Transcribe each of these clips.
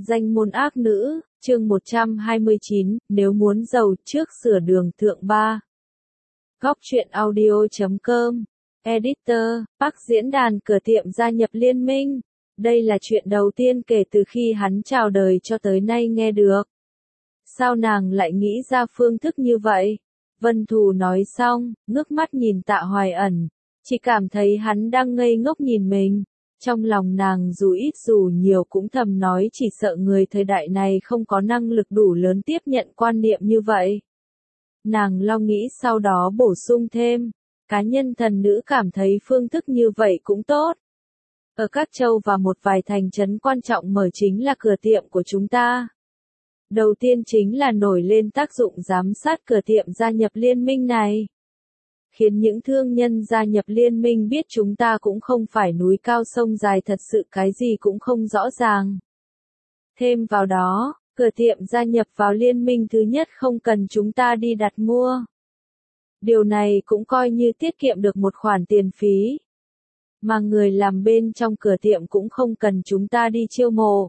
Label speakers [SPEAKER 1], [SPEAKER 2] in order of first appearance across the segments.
[SPEAKER 1] Danh môn ác nữ, chương 129, nếu muốn giàu trước sửa đường thượng ba. Góc truyện audio.com, Editor, Park diễn đàn cửa tiệm gia nhập liên minh. Đây là chuyện đầu tiên kể từ khi hắn chào đời cho tới nay nghe được. Sao nàng lại nghĩ ra phương thức như vậy? Vân Thù nói xong, ngước mắt nhìn Tạ Hoài Ẩn, chỉ cảm thấy hắn đang ngây ngốc nhìn mình. Trong lòng nàng dù ít dù nhiều cũng thầm nói chỉ sợ người thời đại này không có năng lực đủ lớn tiếp nhận quan niệm như vậy. Nàng lo nghĩ sau đó bổ sung thêm, cá nhân thần nữ cảm thấy phương thức như vậy cũng tốt. Ở các châu và một vài thành trấn quan trọng mở chính là cửa tiệm của chúng ta. Đầu tiên chính là nổi lên tác dụng giám sát cửa tiệm gia nhập liên minh này. Khiến những thương nhân gia nhập liên minh biết chúng ta cũng không phải núi cao sông dài thật sự cái gì cũng không rõ ràng. Thêm vào đó, cửa tiệm gia nhập vào liên minh thứ nhất không cần chúng ta đi đặt mua. Điều này cũng coi như tiết kiệm được một khoản tiền phí. Mà người làm bên trong cửa tiệm cũng không cần chúng ta đi chiêu mộ.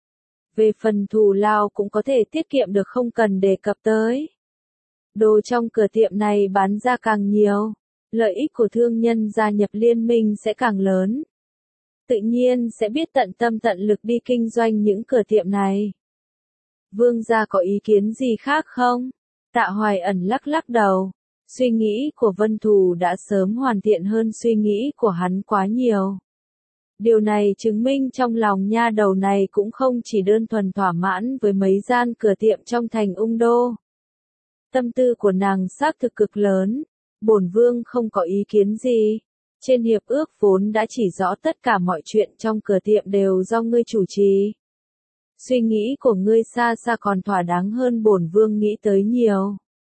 [SPEAKER 1] Về phần thù lao cũng có thể tiết kiệm được không cần đề cập tới. Đồ trong cửa tiệm này bán ra càng nhiều, lợi ích của thương nhân gia nhập liên minh sẽ càng lớn. Tự nhiên sẽ biết tận tâm tận lực đi kinh doanh những cửa tiệm này. Vương gia có ý kiến gì khác không? Tạ Hoài Ẩn lắc lắc đầu. Suy nghĩ của Vân Thù đã sớm hoàn thiện hơn suy nghĩ của hắn quá nhiều. Điều này chứng minh trong lòng nha đầu này cũng không chỉ đơn thuần thỏa mãn với mấy gian cửa tiệm trong thành Ung Đô. Tâm tư của nàng xác thực cực lớn, bổn vương không có ý kiến gì. Trên hiệp ước vốn đã chỉ rõ tất cả mọi chuyện trong cửa tiệm đều do ngươi chủ trì. Suy nghĩ của ngươi xa xa còn thỏa đáng hơn bổn vương nghĩ tới nhiều.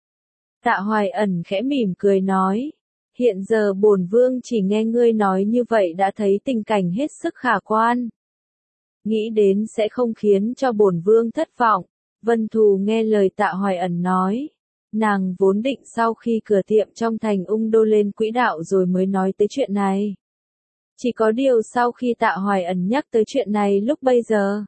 [SPEAKER 1] Tạ Hoài Ẩn khẽ mỉm cười nói, hiện giờ bổn vương chỉ nghe ngươi nói như vậy đã thấy tình cảnh hết sức khả quan. Nghĩ đến sẽ không khiến cho bổn vương thất vọng. Vân Thù nghe lời Tạ Hoài Ẩn nói. Nàng vốn định sau khi cửa tiệm trong thành Ung Đô lên quỹ đạo rồi mới nói tới chuyện này. Chỉ có điều sau khi Tạ Hoài Ẩn nhắc tới chuyện này lúc bây giờ,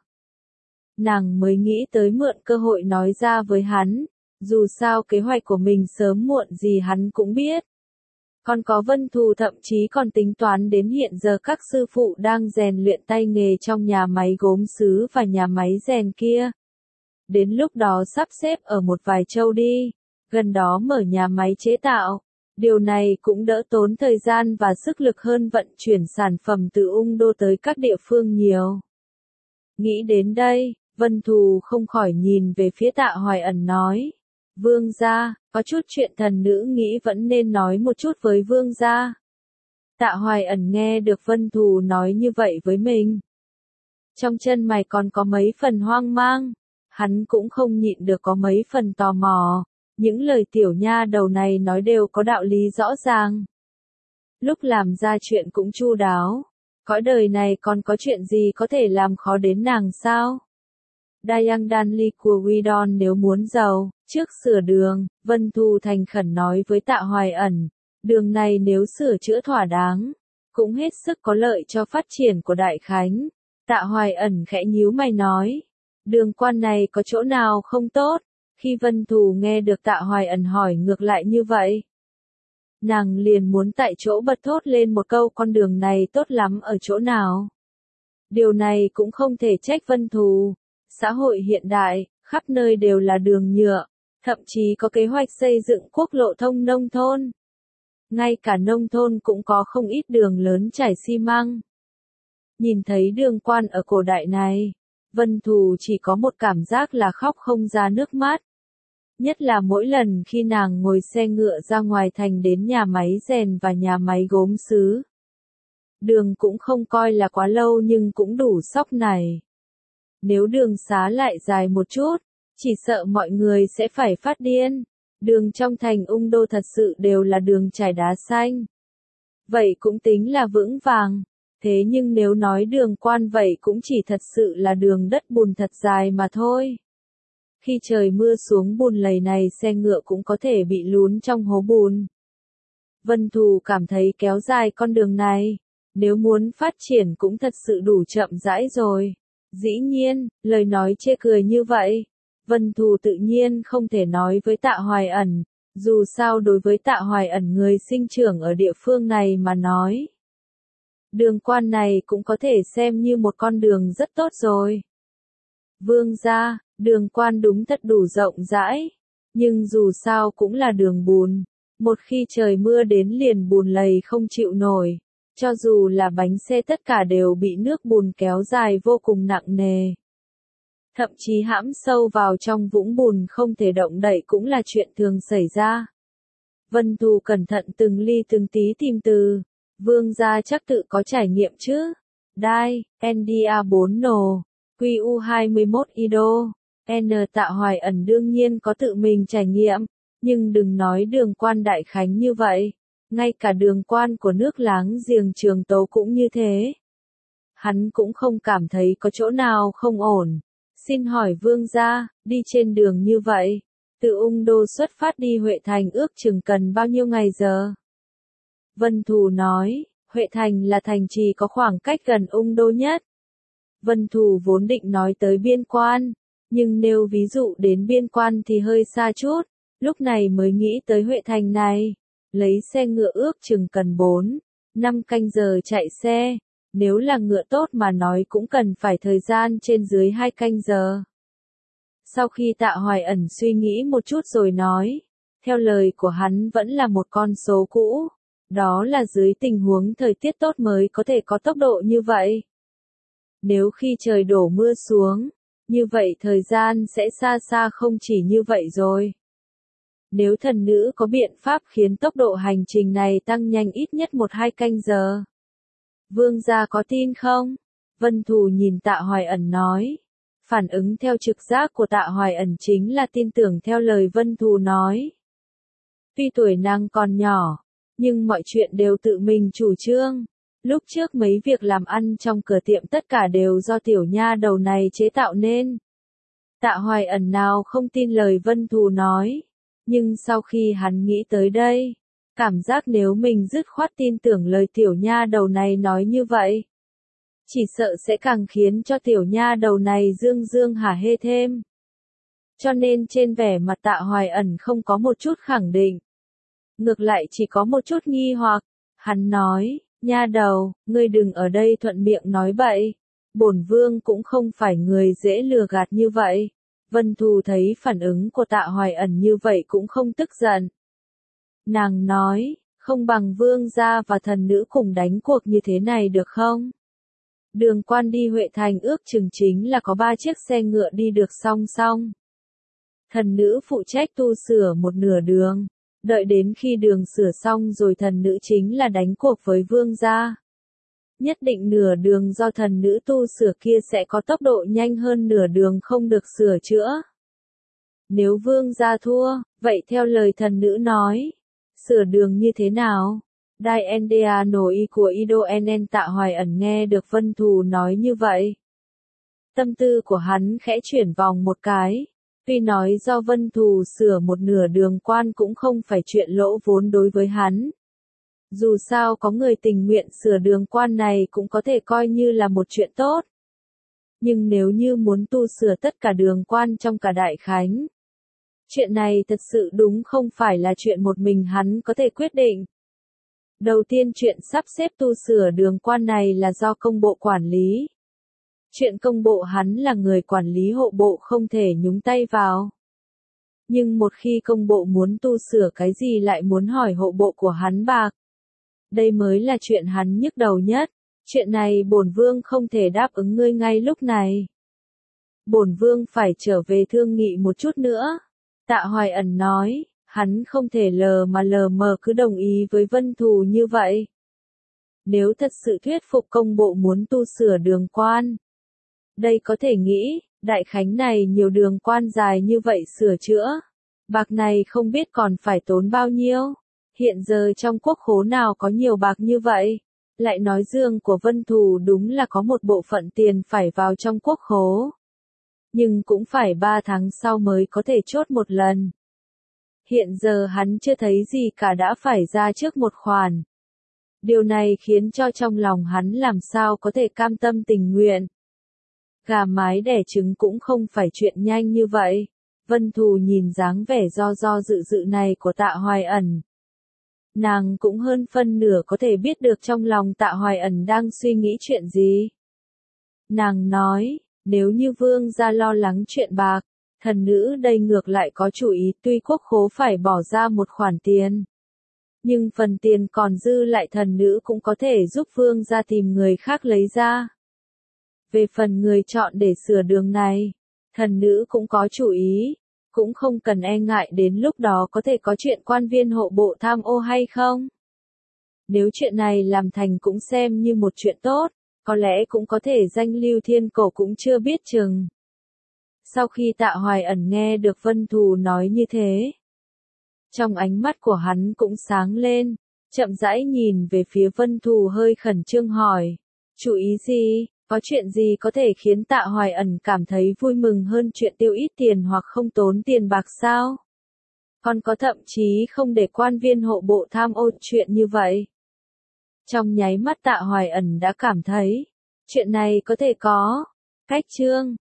[SPEAKER 1] nàng mới nghĩ tới mượn cơ hội nói ra với hắn, dù sao kế hoạch của mình sớm muộn gì hắn cũng biết. Còn có Vân Thù thậm chí còn tính toán đến hiện giờ các sư phụ đang rèn luyện tay nghề trong nhà máy gốm sứ và nhà máy rèn kia. Đến lúc đó sắp xếp ở một vài châu đi. Gần đó mở nhà máy chế tạo, điều này cũng đỡ tốn thời gian và sức lực hơn vận chuyển sản phẩm từ Ung Đô tới các địa phương nhiều. Nghĩ đến đây, Vân Thù không khỏi nhìn về phía Tạ Hoài Ẩn nói, vương gia, có chút chuyện thần nữ nghĩ vẫn nên nói một chút với vương gia. Tạ Hoài Ẩn nghe được Vân Thù nói như vậy với mình. Trong chân mày còn có mấy phần hoang mang, hắn cũng không nhịn được có mấy phần tò mò. Những lời tiểu nha đầu này nói đều có đạo lý rõ ràng. Lúc làm ra chuyện cũng chu đáo. Cõi đời này còn có chuyện gì có thể làm khó đến nàng sao? Dayang Danli của Widon nếu muốn giàu, trước sửa đường, Vân Thù thành khẩn nói với Tạ Hoài Ẩn. Đường này nếu sửa chữa thỏa đáng, cũng hết sức có lợi cho phát triển của Đại Khánh. Tạ Hoài Ẩn khẽ nhíu mày nói. Đường quan này có chỗ nào không tốt? Khi Vân Thù nghe được Tạ Hoài Ẩn hỏi ngược lại như vậy, nàng liền muốn tại chỗ bật thốt lên một câu con đường này tốt lắm ở chỗ nào. Điều này cũng không thể trách Vân Thù. Xã hội hiện đại, khắp nơi đều là đường nhựa, thậm chí có kế hoạch xây dựng quốc lộ thông nông thôn. Ngay cả nông thôn cũng có không ít đường lớn trải xi măng. Nhìn thấy đường quan ở cổ đại này, Vân Thù chỉ có một cảm giác là khóc không ra nước mắt. Nhất là mỗi lần khi nàng ngồi xe ngựa ra ngoài thành đến nhà máy rèn và nhà máy gốm sứ. Đường cũng không coi là quá lâu nhưng cũng đủ sóc này. Nếu đường xá lại dài một chút, chỉ sợ mọi người sẽ phải phát điên. Đường trong thành Ung Đô thật sự đều là đường trải đá xanh. Vậy cũng tính là vững vàng. Thế nhưng nếu nói đường quan vậy cũng chỉ thật sự là đường đất bùn thật dài mà thôi. Khi trời mưa xuống bùn lầy này xe ngựa cũng có thể bị lún trong hố bùn. Vân Thù cảm thấy kéo dài con đường này, nếu muốn phát triển cũng thật sự đủ chậm rãi rồi. Dĩ nhiên, lời nói chê cười như vậy, Vân Thù tự nhiên không thể nói với Tạ Hoài Ẩn, dù sao đối với Tạ Hoài Ẩn người sinh trưởng ở địa phương này mà nói. Đường quan này cũng có thể xem như một con đường rất tốt rồi. Vương gia, đường quan đúng thật đủ rộng rãi, nhưng dù sao cũng là đường bùn, một khi trời mưa đến liền bùn lầy không chịu nổi, cho dù là bánh xe tất cả đều bị nước bùn kéo dài vô cùng nặng nề. Thậm chí hãm sâu vào trong vũng bùn không thể động đậy cũng là chuyện thường xảy ra. Vân Thù cẩn thận từng ly từng tí tìm từ, vương gia chắc tự có trải nghiệm chứ. Đai, NDA4 nồ, QU21 IDO, N Tạ Hoài Ẩn đương nhiên có tự mình trải nghiệm, nhưng đừng nói đường quan Đại Khánh như vậy, ngay cả đường quan của nước láng giềng Trường Tấu cũng như thế. Hắn cũng không cảm thấy có chỗ nào không ổn. Xin hỏi vương gia, đi trên đường như vậy, từ Ung Đô xuất phát đi Huệ Thành ước chừng cần bao nhiêu ngày giờ? Vân Thù nói, Huệ Thành là thành trì có khoảng cách gần Ung Đô nhất. Vân Thù vốn định nói tới biên quan, nhưng nêu ví dụ đến biên quan thì hơi xa chút, lúc này mới nghĩ tới Huệ Thành này. Lấy xe ngựa ước chừng cần 4-5 canh giờ chạy xe, nếu là ngựa tốt mà nói cũng cần phải thời gian trên dưới 2 canh giờ. Sau khi Tạ Hoài Ẩn suy nghĩ một chút rồi nói, theo lời của hắn vẫn là một con số cũ, đó là dưới tình huống thời tiết tốt mới có thể có tốc độ như vậy. Nếu khi trời đổ mưa xuống, như vậy thời gian sẽ xa xa không chỉ như vậy rồi. Nếu thần nữ có biện pháp khiến tốc độ hành trình này tăng nhanh ít nhất 1-2 canh giờ. Vương gia có tin không? Vân Thù nhìn Tạ Hoài Ẩn nói. Phản ứng theo trực giác của Tạ Hoài Ẩn chính là tin tưởng theo lời Vân Thù nói. Tuy tuổi nàng còn nhỏ, nhưng mọi chuyện đều tự mình chủ trương. Lúc trước mấy việc làm ăn trong cửa tiệm tất cả đều do tiểu nha đầu này chế tạo nên. Tạ Hoài Ẩn nào không tin lời Vân Thù nói. Nhưng sau khi hắn nghĩ tới đây, cảm giác nếu mình dứt khoát tin tưởng lời tiểu nha đầu này nói như vậy, chỉ sợ sẽ càng khiến cho tiểu nha đầu này dương dương hả hê thêm. Cho nên trên vẻ mặt Tạ Hoài Ẩn không có một chút khẳng định. Ngược lại chỉ có một chút nghi hoặc. Hắn nói, nha đầu, ngươi đừng ở đây thuận miệng nói bậy. Bổn vương cũng không phải người dễ lừa gạt như vậy. Vân Thù thấy phản ứng của Tạ Hoài Ẩn như vậy cũng không tức giận. Nàng nói, không bằng vương gia và thần nữ cùng đánh cuộc như thế này được không? Đường quan đi Huệ Thành ước chừng chính là có 3 chiếc xe ngựa đi được song song. Thần nữ phụ trách tu sửa một nửa đường, đợi đến khi đường sửa xong rồi thần nữ chính là đánh cuộc với vương gia. Nhất định nửa đường do thần nữ tu sửa kia sẽ có tốc độ nhanh hơn nửa đường không được sửa chữa. Nếu vương gia thua, vậy theo lời thần nữ nói, sửa đường như thế nào? Đai NDA nổi của Ido NN Tạ Hoài Ẩn nghe được Vân Thù nói như vậy. Tâm tư của hắn khẽ chuyển vòng một cái. Tuy nói do Vân Thù sửa một nửa đường quan cũng không phải chuyện lỗ vốn đối với hắn. Dù sao có người tình nguyện sửa đường quan này cũng có thể coi như là một chuyện tốt. Nhưng nếu như muốn tu sửa tất cả đường quan trong cả Đại Khánh, chuyện này thật sự đúng không phải là chuyện một mình hắn có thể quyết định. Đầu tiên chuyện sắp xếp tu sửa đường quan này là do công bộ quản lý. Chuyện công bộ hắn là người quản lý hộ bộ không thể nhúng tay vào. Nhưng một khi công bộ muốn tu sửa cái gì lại muốn hỏi hộ bộ của hắn bạc. Đây mới là chuyện hắn nhức đầu nhất. Chuyện này bổn vương không thể đáp ứng ngươi ngay lúc này. Bổn vương phải trở về thương nghị một chút nữa. Tạ Hoài Ẩn nói, hắn không thể lờ mờ cứ đồng ý với Vân Thù như vậy. Nếu thật sự thuyết phục công bộ muốn tu sửa đường quan, đây có thể nghĩ, Đại Khánh này nhiều đường quan dài như vậy sửa chữa. Bạc này không biết còn phải tốn bao nhiêu. Hiện giờ trong quốc khố nào có nhiều bạc như vậy. Lại nói dương của Vân Thù đúng là có một bộ phận tiền phải vào trong quốc khố. Nhưng cũng phải 3 tháng sau mới có thể chốt một lần. Hiện giờ hắn chưa thấy gì cả đã phải ra trước một khoản. Điều này khiến cho trong lòng hắn làm sao có thể cam tâm tình nguyện. Gà mái đẻ trứng cũng không phải chuyện nhanh như vậy. Vân Thù nhìn dáng vẻ do dự dự này của Tạ Hoài Ẩn. Nàng cũng hơn phân nửa có thể biết được trong lòng Tạ Hoài Ẩn đang suy nghĩ chuyện gì. Nàng nói, nếu như vương gia lo lắng chuyện bạc, thần nữ đây ngược lại có chủ ý, tuy quốc khố phải bỏ ra một khoản tiền. Nhưng phần tiền còn dư lại thần nữ cũng có thể giúp vương gia tìm người khác lấy ra. Về phần người chọn để sửa đường này, thần nữ cũng có chủ ý, cũng không cần e ngại đến lúc đó có thể có chuyện quan viên hộ bộ tham ô hay không. Nếu chuyện này làm thành cũng xem như một chuyện tốt, có lẽ cũng có thể danh lưu thiên cổ cũng chưa biết chừng. Sau khi Tạ Hoài Ẩn nghe được Vân Thù nói như thế, trong ánh mắt của hắn cũng sáng lên, chậm rãi nhìn về phía Vân Thù hơi khẩn trương hỏi, chủ ý gì, có chuyện gì có thể khiến Tạ Hoài Ẩn cảm thấy vui mừng hơn chuyện tiêu ít tiền hoặc không tốn tiền bạc sao? Còn có thậm chí không để quan viên hộ bộ tham ô chuyện như vậy. Trong nháy mắt Tạ Hoài Ẩn đã cảm thấy, chuyện này có thể có cách chương